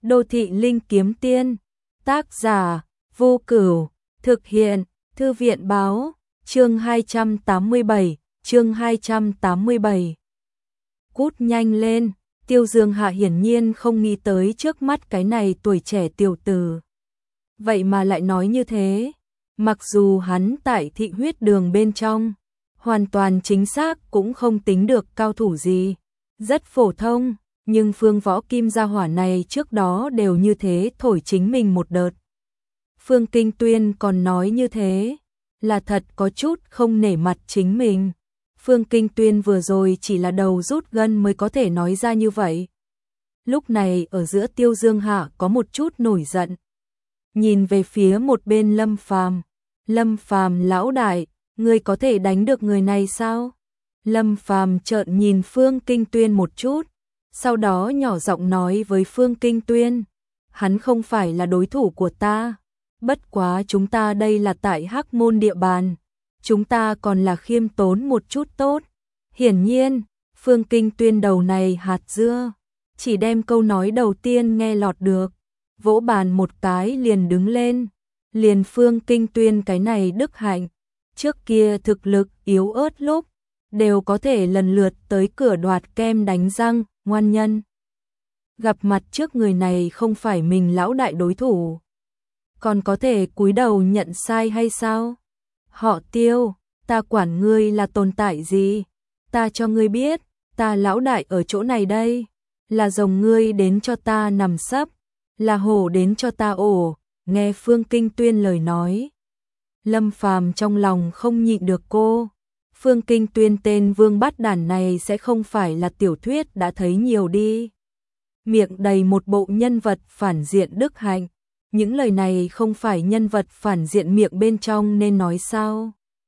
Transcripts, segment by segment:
Đô thị linh kiếm tiên, tác giả, Vô Cửu, thực hiện, Thư viện báo, chương 287, chương 287. Cút nhanh lên, Tiêu Dương Hạ hiển nhiên không nghĩ tới trước mắt cái này tuổi trẻ tiểu tử. Vậy mà lại nói như thế, mặc dù hắn tại thị huyết đường bên trong, hoàn toàn chính xác cũng không tính được cao thủ gì, rất phổ thông. Nhưng Phương Võ Kim gia hỏa này trước đó đều như thế thổi chính mình một đợt. Phương Kinh Tuyên còn nói như thế, là thật có chút không nể mặt chính mình. Phương Kinh Tuyên vừa rồi chỉ là đầu rút gân mới có thể nói ra như vậy. Lúc này ở giữa Tiêu Dương Hạ có một chút nổi giận. Nhìn về phía một bên Lâm Phàm. Lâm Phàm lão đại, ngươi có thể đánh được người này sao? Lâm Phàm trợn nhìn Phương Kinh Tuyên một chút. Sau đó nhỏ giọng nói với Phương Kinh Tuyên, hắn không phải là đối thủ của ta, bất quá chúng ta đây là tại Hắc Môn địa bàn, chúng ta còn là khiêm tốn một chút tốt. Hiển nhiên, Phương Kinh Tuyên đầu này hạt dưa, chỉ đem câu nói đầu tiên nghe lọt được, vỗ bàn một cái liền đứng lên, liền Phương Kinh Tuyên cái này đức hạnh, trước kia thực lực yếu ớt lúc, đều có thể lần lượt tới cửa đoạt kem đánh răng. Ngoan nhân, gặp mặt trước người này không phải mình lão đại đối thủ, còn có thể cúi đầu nhận sai hay sao? Họ Tiêu, ta quản ngươi là tồn tại gì? Ta cho ngươi biết, ta lão đại ở chỗ này đây, là rồng ngươi đến cho ta nằm sấp, là hổ đến cho ta ổ. Nghe Phương Kinh Tuyên lời nói, Lâm Phàm trong lòng không nhịn được cô. Phương Kinh Tuyên tên vương bát đản này sẽ không phải là tiểu thuyết đã thấy nhiều đi. Miệng đầy một bộ nhân vật phản diện đức hạnh, những lời này không phải nhân vật phản diện miệng bên trong nên nói sao?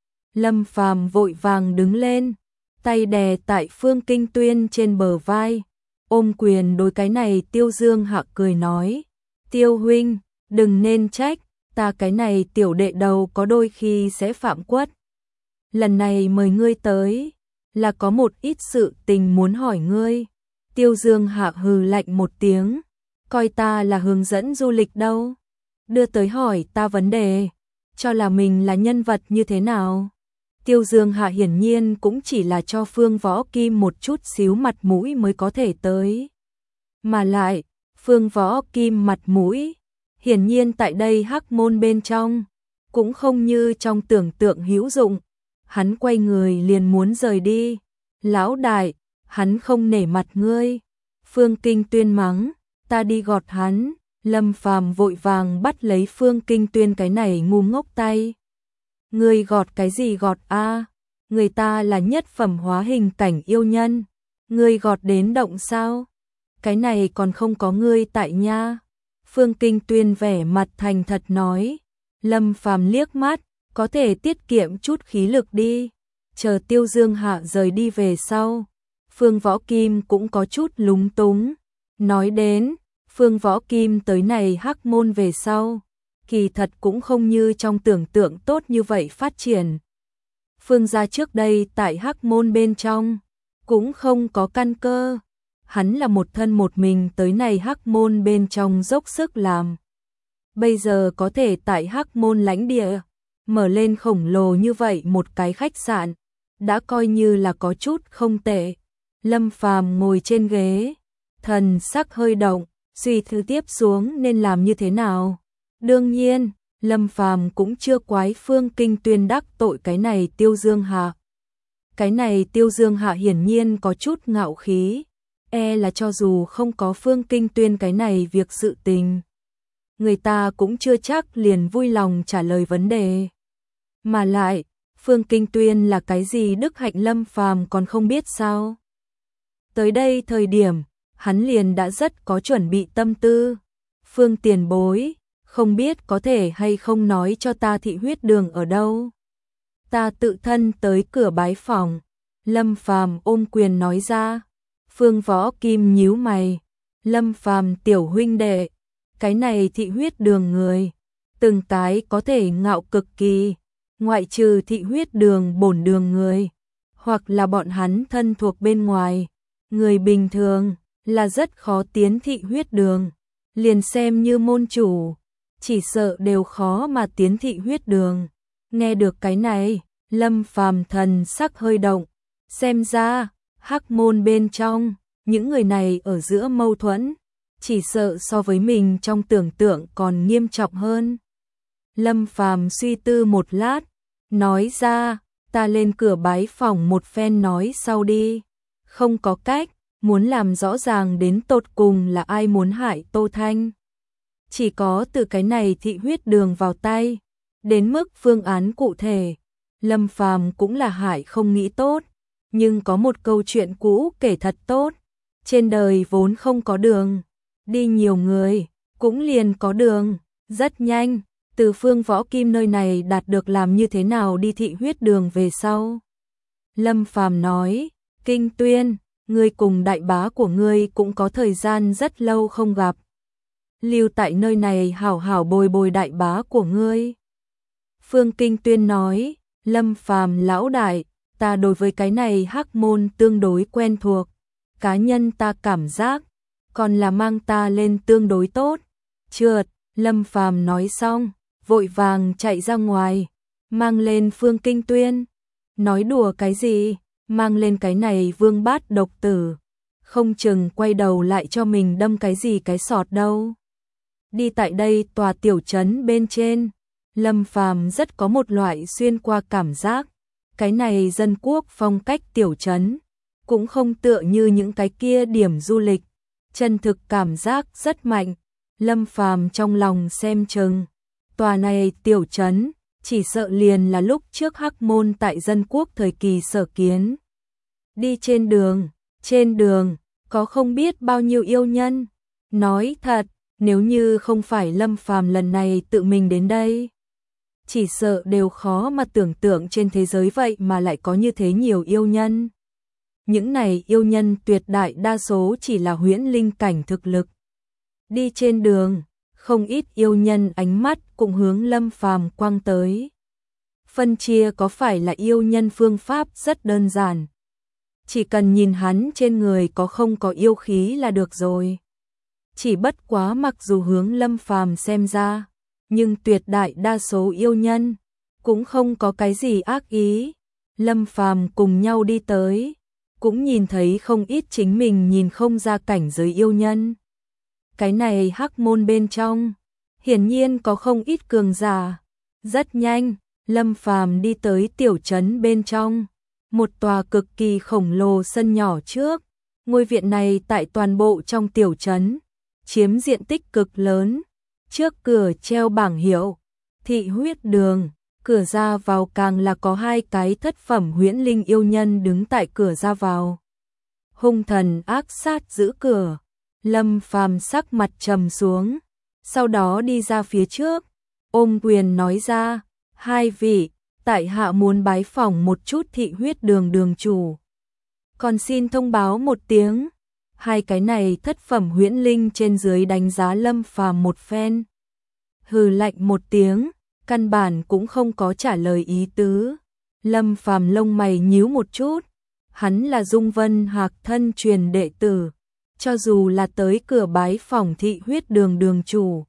Lâm Phàm vội vàng đứng lên, tay đè tại Phương Kinh Tuyên trên bờ vai, ôm quyền đối cái này Tiêu Dương Hạ cười nói, Tiêu huynh, đừng nên trách, ta cái này tiểu đệ đầu có đôi khi sẽ phạm quất. Lần này mời ngươi tới, là có một ít sự tình muốn hỏi ngươi. Tiêu Dương Hạ hừ lạnh một tiếng, coi ta là hướng dẫn du lịch đâu. Đưa tới hỏi ta vấn đề, cho là mình là nhân vật như thế nào. Tiêu Dương Hạ hiển nhiên cũng chỉ là cho Phương Võ Kim một chút xíu mặt mũi mới có thể tới. Mà lại, Phương Võ Kim mặt mũi, hiển nhiên tại đây Hắc Môn bên trong, cũng không như trong tưởng tượng hữu dụng. Hắn quay người liền muốn rời đi. Lão đại, hắn không nể mặt ngươi. Phương Kinh Tuyên mắng, ta đi gọt hắn. Lâm Phàm vội vàng bắt lấy Phương Kinh Tuyên cái này ngu ngốc tay. Ngươi gọt cái gì gọt a? Người ta là nhất phẩm hóa hình cảnh yêu nhân. Ngươi gọt đến động sao? Cái này còn không có ngươi tại nha. Phương Kinh Tuyên vẻ mặt thành thật nói. Lâm Phàm liếc mắt, có thể tiết kiệm chút khí lực đi. Chờ Tiêu Dương Hạ rời đi về sau, Phương Võ Kim cũng có chút lúng túng. Nói đến, Phương Võ Kim tới này Hắc Môn về sau, kỳ thật cũng không như trong tưởng tượng tốt như vậy phát triển. Phương gia trước đây tại Hắc Môn bên trong, cũng không có căn cơ. Hắn là một thân một mình tới này Hắc Môn bên trong dốc sức làm. Bây giờ có thể tại Hắc Môn lãnh địa, mở lên khổng lồ như vậy một cái khách sạn, đã coi như là có chút không tệ. Lâm Phàm ngồi trên ghế, thần sắc hơi động, suy tư tiếp xuống nên làm như thế nào. Đương nhiên, Lâm Phàm cũng chưa quái Phương Kinh Tuyên đắc tội cái này Tiêu Dương Hạ. Cái này Tiêu Dương Hạ hiển nhiên có chút ngạo khí, là cho dù không có Phương Kinh Tuyên cái này việc sự tình, người ta cũng chưa chắc liền vui lòng trả lời vấn đề. Mà lại, Phương Kinh Tuyên là cái gì đức hạnh Lâm Phàm còn không biết sao? Tới đây thời điểm, hắn liền đã rất có chuẩn bị tâm tư. Phương tiền bối, không biết có thể hay không nói cho ta thị huyết đường ở đâu? Ta tự thân tới cửa bái phòng. Lâm Phàm ôm quyền nói ra. Phương Võ Kim nhíu mày. Lâm Phàm tiểu huynh đệ, cái này thị huyết đường người, từng cái có thể ngạo cực kỳ. Ngoại trừ thị huyết đường bổn đường người, hoặc là bọn hắn thân thuộc bên ngoài, người bình thường là rất khó tiến thị huyết đường. liền xem như môn chủ, chỉ sợ đều khó mà tiến thị huyết đường. Nghe được cái này, Lâm Phàm thần sắc hơi động, xem ra, hắc môn bên trong, những người này ở giữa mâu thuẫn, chỉ sợ so với mình trong tưởng tượng còn nghiêm trọng hơn. Lâm Phàm suy tư một lát, nói ra, ta lên cửa bái phỏng một phen nói sau đi. Không có cách, muốn làm rõ ràng đến tột cùng là ai muốn hại Tô Thanh. Chỉ có từ cái này thị huyết đường vào tay, đến mức phương án cụ thể, Lâm Phàm cũng là hại không nghĩ tốt, nhưng có một câu chuyện cũ kể thật tốt, trên đời vốn không có đường, đi nhiều người, cũng liền có đường, rất nhanh, từ Phương Võ Kim nơi này đạt được làm như thế nào đi thị huyết đường về sau. Lâm Phàm nói, Kinh Tuyên, ngươi cùng đại bá của ngươi cũng có thời gian rất lâu không gặp. Lưu tại nơi này hảo hảo bồi bồi đại bá của ngươi. Phương Kinh Tuyên nói, Lâm Phàm lão đại, ta đối với cái này hắc môn tương đối quen thuộc. Cá nhân ta cảm giác, còn là mang ta lên tương đối tốt. Trượt, Lâm Phàm nói xong, vội vàng chạy ra ngoài, mang lên Phương Kinh Tuyên. Nói đùa cái gì, mang lên cái này vương bát độc tử. Không chừng quay đầu lại cho mình đâm cái gì cái sọt đâu. Đi tại đây tòa tiểu trấn bên trên, Lâm Phàm rất có một loại xuyên qua cảm giác. Cái này dân quốc phong cách tiểu trấn, cũng không tựa như những cái kia điểm du lịch. Chân thực cảm giác rất mạnh. Lâm Phàm trong lòng xem chừng, tòa này tiểu trấn, chỉ sợ liền là lúc trước hắc môn tại dân quốc thời kỳ sở kiến. Đi trên đường, có không biết bao nhiêu yêu nhân. Nói thật, nếu như không phải Lâm Phàm lần này tự mình đến đây, chỉ sợ đều khó mà tưởng tượng trên thế giới vậy mà lại có như thế nhiều yêu nhân. Những này yêu nhân tuyệt đại đa số chỉ là huyễn linh cảnh thực lực. Đi trên đường, không ít yêu nhân ánh mắt cũng hướng Lâm Phàm quang tới. Phân chia có phải là yêu nhân phương pháp rất đơn giản. Chỉ cần nhìn hắn trên người có không có yêu khí là được rồi. Chỉ bất quá mặc dù hướng Lâm Phàm xem ra, nhưng tuyệt đại đa số yêu nhân cũng không có cái gì ác ý. Lâm Phàm cùng nhau đi tới, cũng nhìn thấy không ít chính mình nhìn không ra cảnh giới yêu nhân. Cái này hắc môn bên trong, hiển nhiên có không ít cường giả. Rất nhanh, Lâm Phàm đi tới tiểu trấn bên trong, một tòa cực kỳ khổng lồ sân nhỏ trước. Ngôi viện này tại toàn bộ trong tiểu trấn, chiếm diện tích cực lớn. Trước cửa treo bảng hiệu, thị huyết đường, cửa ra vào càng là có hai cái thất phẩm huyễn linh yêu nhân đứng tại cửa ra vào. Hung thần ác sát giữ cửa. Lâm Phàm sắc mặt trầm xuống, sau đó đi ra phía trước, ôm quyền nói ra, hai vị, tại hạ muốn bái phỏng một chút thị huyết đường đường chủ. Còn xin thông báo một tiếng. Hai cái này thất phẩm huyễn linh trên dưới đánh giá Lâm Phàm một phen. Hừ lạnh một tiếng, căn bản cũng không có trả lời ý tứ. Lâm Phàm lông mày nhíu một chút, hắn là Dung Vân Hạc thân truyền đệ tử, cho dù là tới cửa bái phỏng thị huyết đường đường chủ,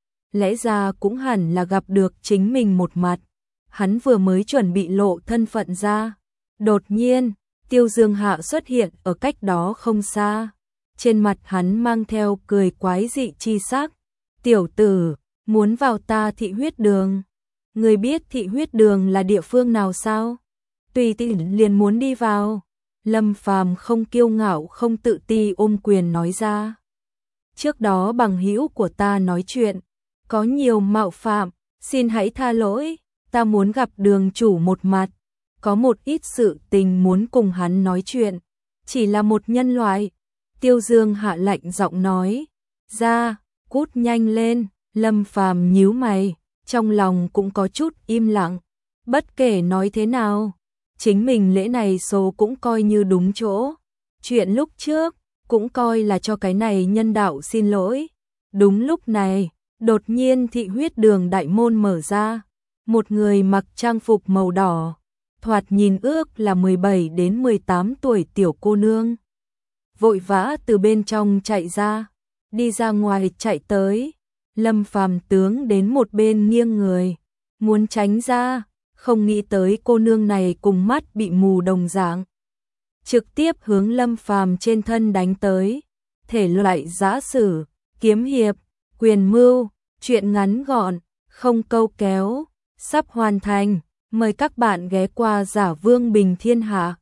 lẽ ra cũng hẳn là gặp được chính mình một mặt. Hắn vừa mới chuẩn bị lộ thân phận ra, đột nhiên, Tiêu Dương Hạ xuất hiện ở cách đó không xa. Trên mặt hắn mang theo cười quái dị chi sắc. Tiểu tử, muốn vào ta thị huyết đường. Người biết thị huyết đường là địa phương nào sao? Tùy tiện liền muốn đi vào. Lâm Phàm không kiêu ngạo không tự ti ôm quyền nói ra. Trước đó bằng hữu của ta nói chuyện, có nhiều mạo phạm, xin hãy tha lỗi, ta muốn gặp đường chủ một mặt. Có một ít sự tình muốn cùng hắn nói chuyện, chỉ là một nhân loại. Tiêu Dương Hạ lạnh giọng nói, ra, cút nhanh lên. Lâm Phàm nhíu mày, trong lòng cũng có chút im lặng. Bất kể nói thế nào, chính mình lễ này số cũng coi như đúng chỗ. Chuyện lúc trước, cũng coi là cho cái này nhân đạo xin lỗi. Đúng lúc này, đột nhiên thị huyết đường đại môn mở ra. Một người mặc trang phục màu đỏ, thoạt nhìn ước là 17 đến 18 tuổi tiểu cô nương, vội vã từ bên trong chạy ra. đi ra ngoài chạy tới. Lâm Phàm tướng đến một bên nghiêng người, muốn tránh ra, không nghĩ tới cô nương này cùng mắt bị mù đồng dạng, trực tiếp hướng Lâm Phàm trên thân đánh tới. Thể loại giã sử, kiếm hiệp, quyền mưu, truyện ngắn gọn, không câu kéo, sắp hoàn thành. Mời các bạn ghé qua Giả Vương Bình Thiên Hạ.